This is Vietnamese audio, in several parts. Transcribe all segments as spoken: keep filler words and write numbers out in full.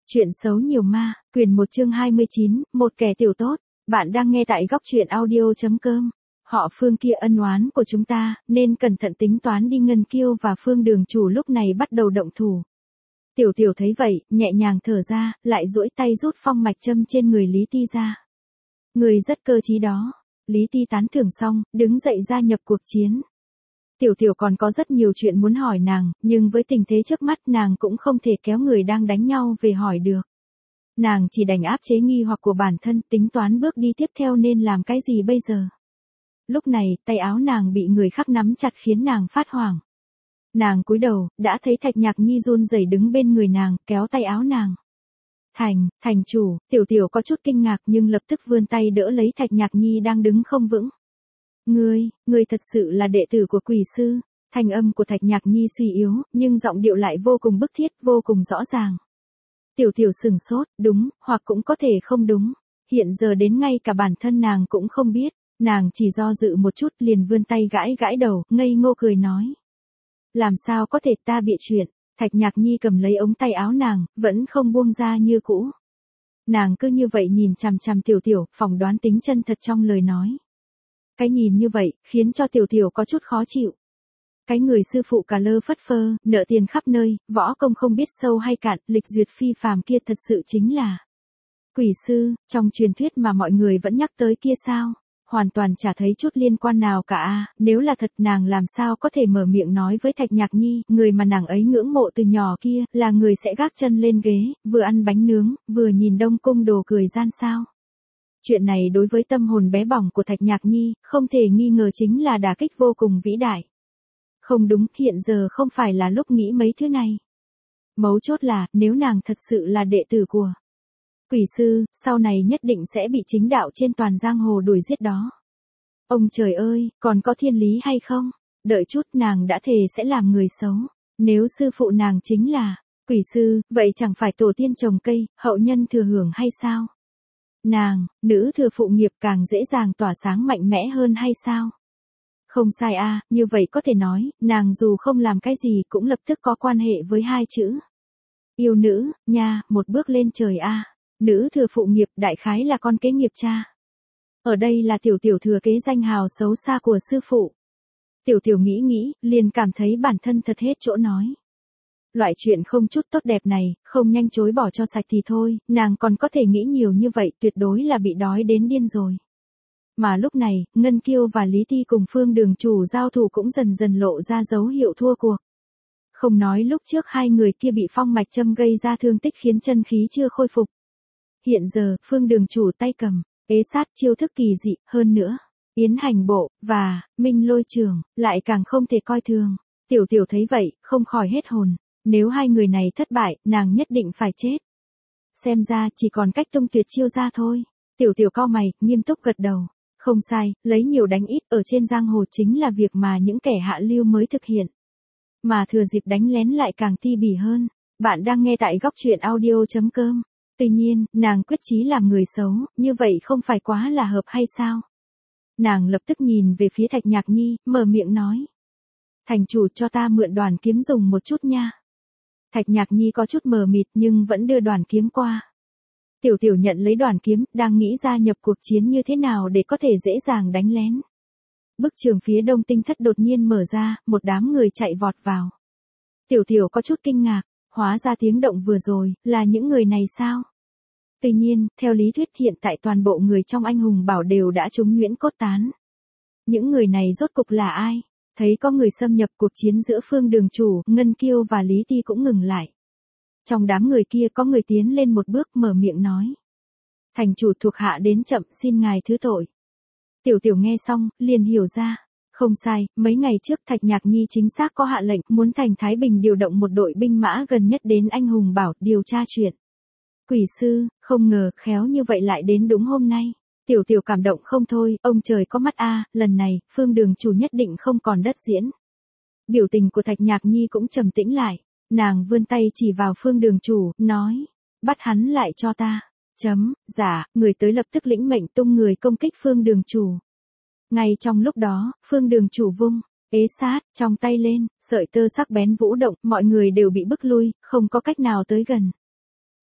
Chuyện xấu nhiều ma, quyền một chương hai mươi chín, một kẻ tiểu tốt. Bạn đang nghe tại góc truyện audio.com. Họ Phương kia ân oán của chúng ta, nên cẩn thận tính toán đi. Ngân Kiêu và Phương Đường Chủ lúc này bắt đầu động thủ. Tiểu Tiểu thấy vậy, nhẹ nhàng thở ra, lại duỗi tay rút phong mạch châm trên người Lý Ti ra. Người rất cơ trí đó. Lý Ti tán thưởng xong, đứng dậy gia nhập cuộc chiến. Tiểu Tiểu còn có rất nhiều chuyện muốn hỏi nàng, nhưng với tình thế trước mắt nàng cũng không thể kéo người đang đánh nhau về hỏi được. Nàng chỉ đành áp chế nghi hoặc của bản thân, tính toán bước đi tiếp theo nên làm cái gì bây giờ. Lúc này, tay áo nàng bị người khác nắm chặt khiến nàng phát hoảng. Nàng cúi đầu, đã thấy Thạch Nhạc Nhi run rẩy đứng bên người nàng, kéo tay áo nàng. Thành, thành chủ, Tiểu Tiểu có chút kinh ngạc nhưng lập tức vươn tay đỡ lấy Thạch Nhạc Nhi đang đứng không vững. Ngươi, ngươi thật sự là đệ tử của quỷ sư. Thanh âm của Thạch Nhạc Nhi suy yếu, nhưng giọng điệu lại vô cùng bức thiết, vô cùng rõ ràng. Tiểu Tiểu sừng sốt, đúng, hoặc cũng có thể không đúng. Hiện giờ đến ngay cả bản thân nàng cũng không biết, nàng chỉ do dự một chút liền vươn tay gãi gãi đầu, ngây ngô cười nói. Làm sao có thể, ta bịa chuyện. Thạch Nhạc Nhi cầm lấy ống tay áo nàng, vẫn không buông ra như cũ. Nàng cứ như vậy nhìn chằm chằm Tiểu Tiểu, phỏng đoán tính chân thật trong lời nói. Cái nhìn như vậy, khiến cho Tiểu Tiểu có chút khó chịu. Cái người sư phụ cả lơ phất phơ, nợ tiền khắp nơi, võ công không biết sâu hay cạn, lịch duyệt phi phàm kia thật sự chính là quỷ sư, trong truyền thuyết mà mọi người vẫn nhắc tới kia sao? Hoàn toàn chả thấy chút liên quan nào cả a. Nếu là thật nàng làm sao có thể mở miệng nói với Thạch Nhạc Nhi, người mà nàng ấy ngưỡng mộ từ nhỏ kia, là người sẽ gác chân lên ghế, vừa ăn bánh nướng, vừa nhìn Đông Cung đồ cười gian sao? Chuyện này đối với tâm hồn bé bỏng của Thạch Nhạc Nhi, không thể nghi ngờ chính là đả kích vô cùng vĩ đại. Không đúng, hiện giờ không phải là lúc nghĩ mấy thứ này. Mấu chốt là, nếu nàng thật sự là đệ tử của quỷ sư, sau này nhất định sẽ bị chính đạo trên toàn giang hồ đuổi giết đó. Ông trời ơi, còn có thiên lý hay không? Đợi chút nàng đã thề sẽ làm người xấu. Nếu sư phụ nàng chính là quỷ sư, vậy chẳng phải tổ tiên trồng cây, hậu nhân thừa hưởng hay sao? Nàng, nữ thừa phụ nghiệp càng dễ dàng tỏa sáng mạnh mẽ hơn hay sao? Không sai a, à, như vậy có thể nói, nàng dù không làm cái gì cũng lập tức có quan hệ với hai chữ. Yêu nữ, nha, một bước lên trời a. À. Nữ thừa phụ nghiệp đại khái là con kế nghiệp cha. Ở đây là Tiểu Tiểu thừa kế danh hào xấu xa của sư phụ. Tiểu Tiểu nghĩ nghĩ, liền cảm thấy bản thân thật hết chỗ nói. Loại chuyện không chút tốt đẹp này, không nhanh chối bỏ cho sạch thì thôi, nàng còn có thể nghĩ nhiều như vậy, tuyệt đối là bị đói đến điên rồi. Mà lúc này, Ngân Kiêu và Lý Ti cùng Phương Đường Chủ giao thủ cũng dần dần lộ ra dấu hiệu thua cuộc. Không nói lúc trước hai người kia bị phong mạch châm gây ra thương tích khiến chân khí chưa khôi phục. Hiện giờ, Phương Đường Chủ tay cầm, ế sát chiêu thức kỳ dị, hơn nữa, yến hành bộ, và, minh lôi trường, lại càng không thể coi thường. Tiểu Tiểu thấy vậy, không khỏi hết hồn. Nếu hai người này thất bại, nàng nhất định phải chết. Xem ra chỉ còn cách tung tuyệt chiêu ra thôi. Tiểu Tiểu cau mày, nghiêm túc gật đầu. Không sai, lấy nhiều đánh ít ở trên giang hồ chính là việc mà những kẻ hạ lưu mới thực hiện. Mà thừa dịp đánh lén lại càng ti bỉ hơn. Bạn đang nghe tại góc truyện audio.com. Tuy nhiên, nàng quyết chí làm người xấu, như vậy không phải quá là hợp hay sao? Nàng lập tức nhìn về phía Thạch Nhạc Nhi, mở miệng nói. Thành chủ cho ta mượn đoàn kiếm dùng một chút nha. Thạch Nhạc Nhi có chút mờ mịt nhưng vẫn đưa đoàn kiếm qua. Tiểu Tiểu nhận lấy đoàn kiếm, đang nghĩ gia nhập cuộc chiến như thế nào để có thể dễ dàng đánh lén. Bức tường phía đông tinh thất đột nhiên mở ra, một đám người chạy vọt vào. Tiểu Tiểu có chút kinh ngạc, hóa ra tiếng động vừa rồi, là những người này sao? Tuy nhiên, theo lý thuyết hiện tại toàn bộ người trong anh hùng bảo đều đã trúng nhuyễn cốt tán. Những người này rốt cục là ai? Thấy có người xâm nhập, cuộc chiến giữa Phương Đường Chủ, Ngân Kiêu và Lý Ti cũng ngừng lại. Trong đám người kia có người tiến lên một bước mở miệng nói. Thành chủ thuộc hạ đến chậm, xin ngài thứ tội. Tiểu Tiểu nghe xong, liền hiểu ra. Không sai, mấy ngày trước Thạch Nhạc Nhi chính xác có hạ lệnh muốn thành Thái Bình điều động một đội binh mã gần nhất đến anh hùng bảo điều tra chuyện. Quỷ sư, không ngờ khéo như vậy lại đến đúng hôm nay. Tiểu Tiểu cảm động không thôi, ông trời có mắt a, lần này, Phương Đường Chủ nhất định không còn đất diễn. Biểu tình của Thạch Nhạc Nhi cũng trầm tĩnh lại, nàng vươn tay chỉ vào Phương Đường Chủ, nói, bắt hắn lại cho ta. Chấm, dạ, người tới lập tức lĩnh mệnh tung người công kích Phương Đường Chủ. Ngay trong lúc đó, Phương Đường Chủ vung ế sát trong tay lên, sợi tơ sắc bén vũ động, mọi người đều bị bức lui, không có cách nào tới gần.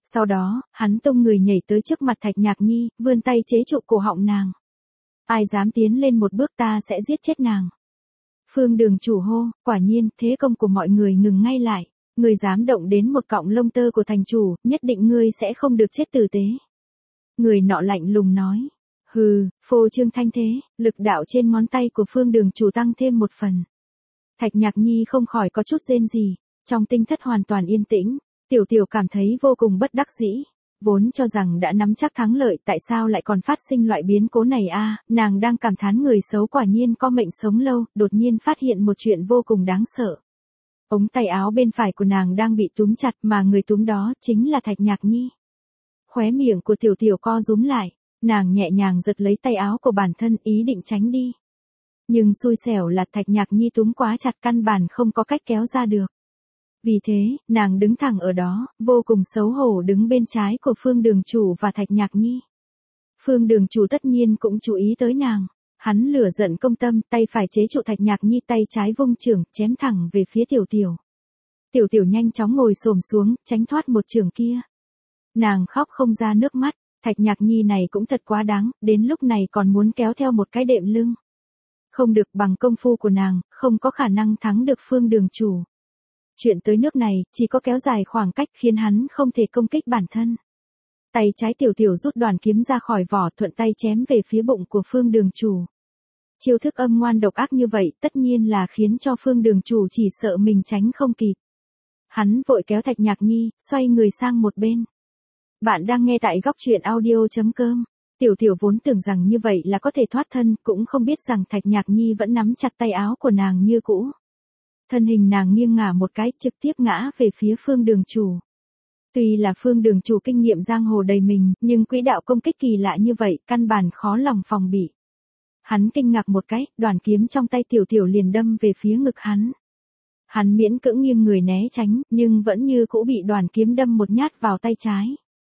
Sau đó, hắn tung người nhảy tới trước mặt Thạch Nhạc Nhi, vươn tay chế trụ cổ họng nàng. Ai dám tiến lên một bước ta sẽ giết chết nàng. Phương Đường chủ hô, quả nhiên, thế công của mọi người ngừng ngay lại. Người dám động đến một cọng lông tơ của thành chủ, nhất định ngươi sẽ không được chết tử tế. Người nọ lạnh lùng nói. Hừ, phô trương thanh thế, lực đạo trên ngón tay của Phương Đường chủ tăng thêm một phần. Thạch Nhạc Nhi không khỏi có chút rên gì. Trong tinh thất hoàn toàn yên tĩnh, Tiểu Tiểu cảm thấy vô cùng bất đắc dĩ. Vốn cho rằng đã nắm chắc thắng lợi, tại sao lại còn phát sinh loại biến cố này a? À, nàng đang cảm thán người xấu quả nhiên có mệnh sống lâu, đột nhiên phát hiện một chuyện vô cùng đáng sợ. Ống tay áo bên phải của nàng đang bị túm chặt, mà người túm đó chính là Thạch Nhạc Nhi. Khóe miệng của Tiểu Tiểu co rúm lại, nàng nhẹ nhàng giật lấy tay áo của bản thân, ý định tránh đi. Nhưng xui xẻo là Thạch Nhạc Nhi túm quá chặt, căn bản không có cách kéo ra được. Vì thế, nàng đứng thẳng ở đó, vô cùng xấu hổ đứng bên trái của Phương Đường chủ và Thạch Nhạc Nhi. Phương Đường chủ tất nhiên cũng chú ý tới nàng. Hắn lửa giận công tâm, tay phải chế trụ Thạch Nhạc Nhi, tay trái vung chưởng, chém thẳng về phía Tiểu Tiểu. Tiểu Tiểu nhanh chóng ngồi xổm xuống, tránh thoát một chưởng kia. Nàng khóc không ra nước mắt, Thạch Nhạc Nhi này cũng thật quá đáng, đến lúc này còn muốn kéo theo một cái đệm lưng. Không được, bằng công phu của nàng, không có khả năng thắng được Phương Đường chủ. Chuyện tới nước này, chỉ có kéo dài khoảng cách khiến hắn không thể công kích bản thân. Tay trái Tiểu Tiểu rút đoàn kiếm ra khỏi vỏ, thuận tay chém về phía bụng của Phương Đường chủ. Chiêu thức âm ngoan độc ác như vậy, tất nhiên là khiến cho Phương Đường chủ chỉ sợ mình tránh không kịp. Hắn vội kéo Thạch Nhạc Nhi, xoay người sang một bên. Bạn đang nghe tại góc truyện audio chấm com. Tiểu Tiểu vốn tưởng rằng như vậy là có thể thoát thân, cũng không biết rằng Thạch Nhạc Nhi vẫn nắm chặt tay áo của nàng như cũ. Thân hình nàng nghiêng ngả một cái, trực tiếp ngã về phía Phương Đường chủ. Tuy là Phương Đường chủ kinh nghiệm giang hồ đầy mình, nhưng quỹ đạo công kích kỳ lạ như vậy, căn bản khó lòng phòng bị. Hắn kinh ngạc một cái, đoàn kiếm trong tay Tiểu Tiểu liền đâm về phía ngực hắn. Hắn miễn cưỡng nghiêng người né tránh, nhưng vẫn như cũ bị đoàn kiếm đâm một nhát vào tay trái.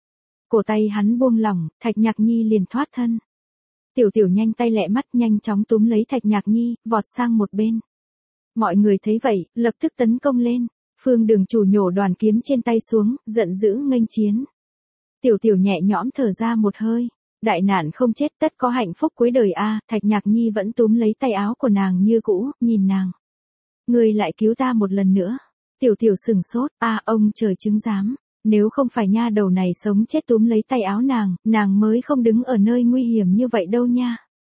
Cổ tay hắn buông lỏng, Thạch Nhạc Nhi liền thoát thân. Tiểu Tiểu nhanh tay lẹ mắt, nhanh chóng túm lấy Thạch Nhạc Nhi, vọt sang một bên. Mọi người thấy vậy, lập tức tấn công lên. Phương Đường chủ nhổ đoàn kiếm trên tay xuống, giận dữ nghênh chiến. Tiểu Tiểu nhẹ nhõm thở ra một hơi. Đại nạn không chết, tất có hạnh phúc cuối đời a. À, Thạch Nhạc Nhi vẫn túm lấy tay áo của nàng như cũ, nhìn nàng. Ngươi lại cứu ta một lần nữa. Tiểu Tiểu sừng sốt, a à, ông trời chứng giám. Nếu không phải nha đầu này sống chết túm lấy tay áo nàng, nàng mới không đứng ở nơi nguy hiểm như vậy đâu nha.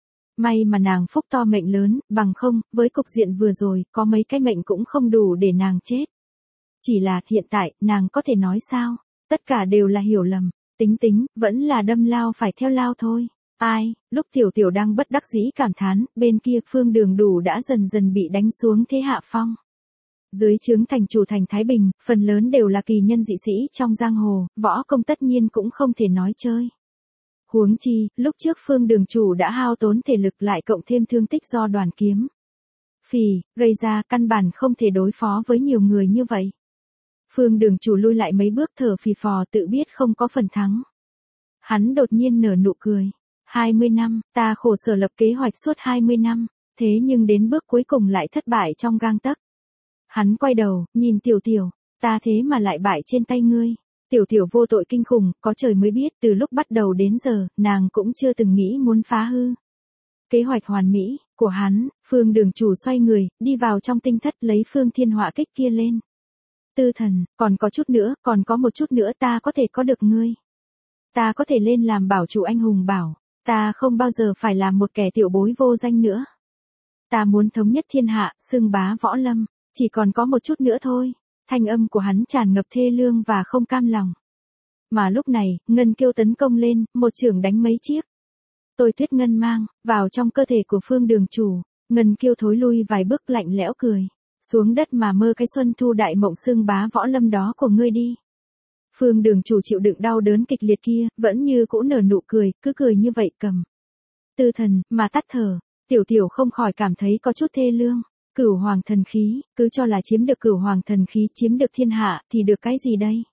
May mà nàng phúc to mệnh lớn, bằng không, với cục diện vừa rồi, có mấy cái mệnh cũng không đủ để nàng chết. Chỉ là hiện tại, nàng có thể nói sao? Tất cả đều là hiểu lầm. Tính tính, vẫn là đâm lao phải theo lao thôi. Ai, lúc Tiểu Tiểu đang bất đắc dĩ cảm thán, bên kia Phương Đường đủ đã dần dần bị đánh xuống thế hạ phong. Dưới trướng thành chủ thành Thái Bình, phần lớn đều là kỳ nhân dị sĩ trong giang hồ, võ công tất nhiên cũng không thể nói chơi. Huống chi, lúc trước Phương Đường chủ đã hao tốn thể lực lại cộng thêm thương tích do đoàn kiếm. Phì, gây ra căn bản không thể đối phó với nhiều người như vậy. Phương Đường chủ lui lại mấy bước thở phì phò tự biết không có phần thắng. Hắn đột nhiên nở nụ cười. hai mươi năm, ta khổ sở lập kế hoạch suốt hai mươi năm, thế nhưng đến bước cuối cùng lại thất bại trong gang tấc. Hắn quay đầu, nhìn Tiểu Tiểu, ta thế mà lại bại trên tay ngươi. Tiểu Tiểu vô tội kinh khủng, có trời mới biết từ lúc bắt đầu đến giờ, nàng cũng chưa từng nghĩ muốn phá hư. Kế hoạch hoàn mỹ, của hắn, Phương Đường chủ xoay người, đi vào trong tinh thất lấy Phương Thiên Họa kích kia lên. Tư thần, còn có chút nữa, còn có một chút nữa ta có thể có được ngươi. Ta có thể lên làm bảo chủ anh hùng bảo, ta không bao giờ phải làm một kẻ tiểu bối vô danh nữa. Ta muốn thống nhất thiên hạ, xưng bá võ lâm, chỉ còn có một chút nữa thôi. Thanh âm của hắn tràn ngập thê lương và không cam lòng. Mà lúc này, Ngân Kiêu tấn công lên, một chưởng đánh mấy chiếc. Tôi Tuyết Ngân mang, vào trong cơ thể của Phương Đường chủ, Ngân Kiêu thối lui vài bước lạnh lẽo cười. Xuống đất mà mơ cái xuân thu đại mộng xương bá võ lâm đó của ngươi đi. Phương Đường chủ chịu đựng đau đớn kịch liệt kia, vẫn như cũ nở nụ cười, cứ cười như vậy cầm. Tư thần, mà tắt thở, Tiểu Tiểu không khỏi cảm thấy có chút thê lương. Cửu hoàng thần khí, cứ cho là chiếm được cửu hoàng thần khí, chiếm được thiên hạ, thì được cái gì đây?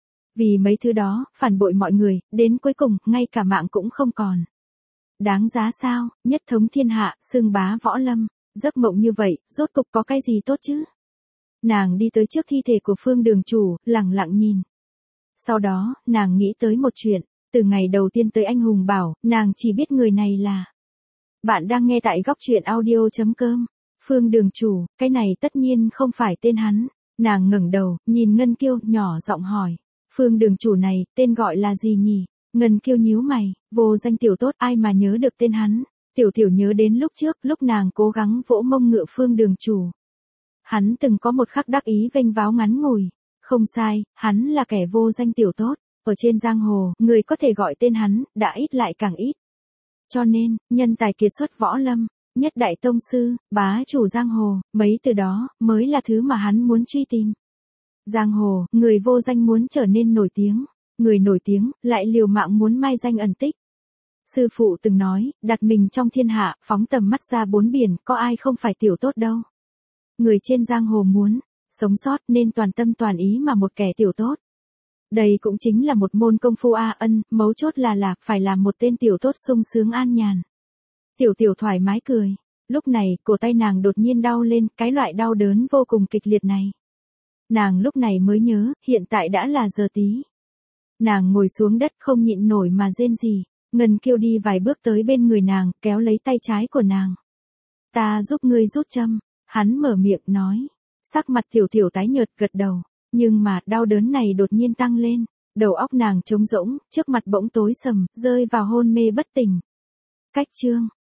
Vì mấy thứ đó, phản bội mọi người, đến cuối cùng, ngay cả mạng cũng không còn. Đáng giá sao, nhất thống thiên hạ, xưng bá võ lâm, giấc mộng như vậy, rốt cục có cái gì tốt chứ? Nàng đi tới trước thi thể của Phương Đường chủ, lặng lặng nhìn. Sau đó, nàng nghĩ tới một chuyện, từ ngày đầu tiên tới anh hùng bảo, nàng chỉ biết người này là. Bạn đang nghe tại góc truyện audio.com. Phương Đường Chủ, cái này tất nhiên không phải tên hắn. Nàng ngẩng đầu, nhìn Ngân Kiêu, nhỏ giọng hỏi. Phương Đường Chủ này, tên gọi là gì nhỉ? Ngân Kiêu nhíu mày, vô danh tiểu tốt, ai mà nhớ được tên hắn. Tiểu tiểu nhớ đến lúc trước, lúc nàng cố gắng vỗ mông ngựa Phương Đường Chủ. Hắn từng có một khắc đắc ý vênh váo ngắn ngủi. Không sai, hắn là kẻ vô danh tiểu tốt. Ở trên giang hồ, người có thể gọi tên hắn, đã ít lại càng ít. Cho nên, nhân tài kiệt xuất võ lâm, nhất đại tông sư, bá chủ giang hồ, mấy từ đó, mới là thứ mà hắn muốn truy tìm. Giang hồ, người vô danh muốn trở nên nổi tiếng, người nổi tiếng, lại liều mạng muốn mai danh ẩn tích. Sư phụ từng nói, đặt mình trong thiên hạ, phóng tầm mắt ra bốn biển, có ai không phải tiểu tốt đâu. Người trên giang hồ muốn sống sót nên toàn tâm toàn ý mà một kẻ tiểu tốt. Đây cũng chính là một môn công phu a ân, mấu chốt là là phải làm một tên tiểu tốt sung sướng an nhàn. Tiểu tiểu thoải mái cười. Lúc này, cổ tay nàng đột nhiên đau lên, cái loại đau đớn vô cùng kịch liệt này. Nàng lúc này mới nhớ, hiện tại đã là giờ tí. Nàng ngồi xuống đất không nhịn nổi mà rên rỉ. Ngân Kiêu đi vài bước tới bên người nàng, kéo lấy tay trái của nàng. Ta giúp ngươi rút châm. Hắn mở miệng nói. Sắc mặt tiểu tiểu tái nhợt gật đầu. Nhưng mà đau đớn này đột nhiên tăng lên. Đầu óc nàng trống rỗng, trước mặt bỗng tối sầm, rơi vào hôn mê bất tỉnh. Cách chương.